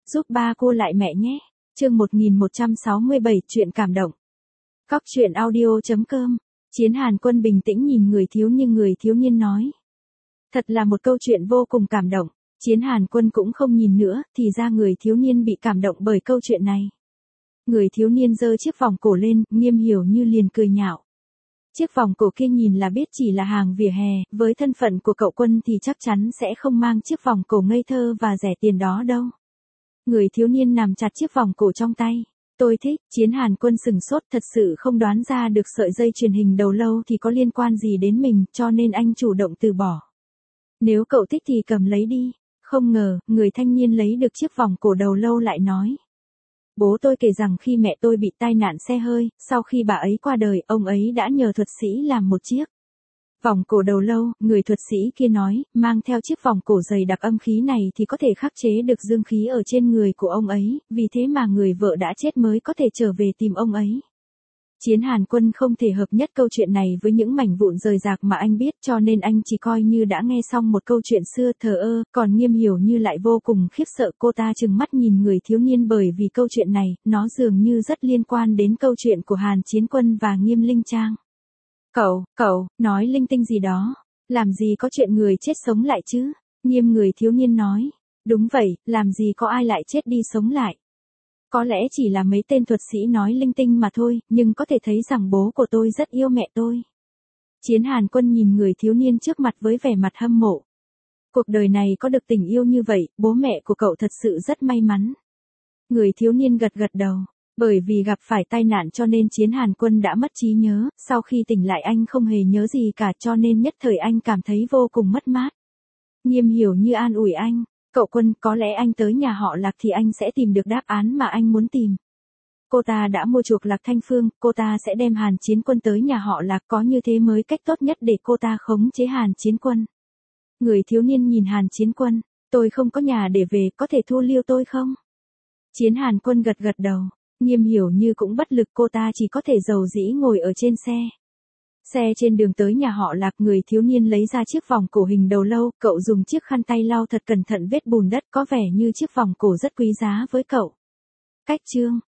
giúp ba cô lại mẹ nhé. Chương 1167 chuyện cảm động. Cóc truyện audio.com. Chiến Hàn Quân bình tĩnh nhìn người thiếu niên nói. Thật là một câu chuyện vô cùng cảm động. Chiến Hàn Quân cũng không nhìn nữa, thì ra người thiếu niên bị cảm động bởi câu chuyện này. Người thiếu niên giơ chiếc vòng cổ lên, Nghiêm Hiểu Như liền cười nhạo. Chiếc vòng cổ kia nhìn là biết chỉ là hàng vỉa hè, với thân phận của cậu Quân thì chắc chắn sẽ không mang chiếc vòng cổ ngây thơ và rẻ tiền đó đâu. Người thiếu niên nắm chặt chiếc vòng cổ trong tay. Tôi thích. Chiến Hàn Quân sừng sốt, thật sự không đoán ra được sợi dây truyền hình đầu lâu thì có liên quan gì đến mình, cho nên anh chủ động từ bỏ. Nếu cậu thích thì cầm lấy đi. Không ngờ, người thanh niên lấy được chiếc vòng cổ đầu lâu lại nói. Bố tôi kể rằng khi mẹ tôi bị tai nạn xe hơi, sau khi bà ấy qua đời, ông ấy đã nhờ thuật sĩ làm một chiếc vòng cổ đầu lâu. Người thuật sĩ kia nói, mang theo chiếc vòng cổ dày đặc âm khí này thì có thể khắc chế được dương khí ở trên người của ông ấy, vì thế mà người vợ đã chết mới có thể trở về tìm ông ấy. Chiến Hàn Quân không thể hợp nhất câu chuyện này với những mảnh vụn rời rạc mà anh biết, cho nên anh chỉ coi như đã nghe xong một câu chuyện xưa, thờ ơ. Còn Nghiêm Hiểu Như lại vô cùng khiếp sợ, cô ta trừng mắt nhìn người thiếu niên bởi vì câu chuyện này, nó dường như rất liên quan đến câu chuyện của Hàn Chiến Quân và Nghiêm Linh Trang. Cậu, nói linh tinh gì đó, làm gì có chuyện người chết sống lại chứ? Nghiêm người thiếu niên nói. Đúng vậy, làm gì có ai lại chết đi sống lại. Có lẽ chỉ là mấy tên thuật sĩ nói linh tinh mà thôi, nhưng có thể thấy rằng bố của tôi rất yêu mẹ tôi. Chiến Hàn Quân nhìn người thiếu niên trước mặt với vẻ mặt hâm mộ. Cuộc đời này có được tình yêu như vậy, bố mẹ của cậu thật sự rất may mắn. Người thiếu niên gật đầu. Bởi vì gặp phải tai nạn cho nên Chiến Hàn Quân đã mất trí nhớ, sau khi tỉnh lại anh không hề nhớ gì cả, cho nên nhất thời anh cảm thấy vô cùng mất mát. Nghiêm Hiểu Như an ủi anh. Cậu Quân, có lẽ anh tới nhà họ Lạc thì anh sẽ tìm được đáp án mà anh muốn tìm. Cô ta đã mua chuộc Lạc Thanh Phương, cô ta sẽ đem Hàn Chiến Quân tới nhà họ Lạc, có như thế mới cách tốt nhất để cô ta khống chế Hàn Chiến Quân. Người thiếu niên nhìn Hàn Chiến Quân. Tôi không có nhà để về, có thể thu lưu tôi không? Chiến Hàn Quân gật đầu. Nghiêm Hiểu Như cũng bất lực, cô ta chỉ có thể dầu dĩ ngồi ở trên xe. Xe trên đường tới nhà họ Lạc, người thiếu niên lấy ra chiếc vòng cổ hình đầu lâu, cậu dùng chiếc khăn tay lau thật cẩn thận vết bùn đất, có vẻ như chiếc vòng cổ rất quý giá với cậu. Cách chương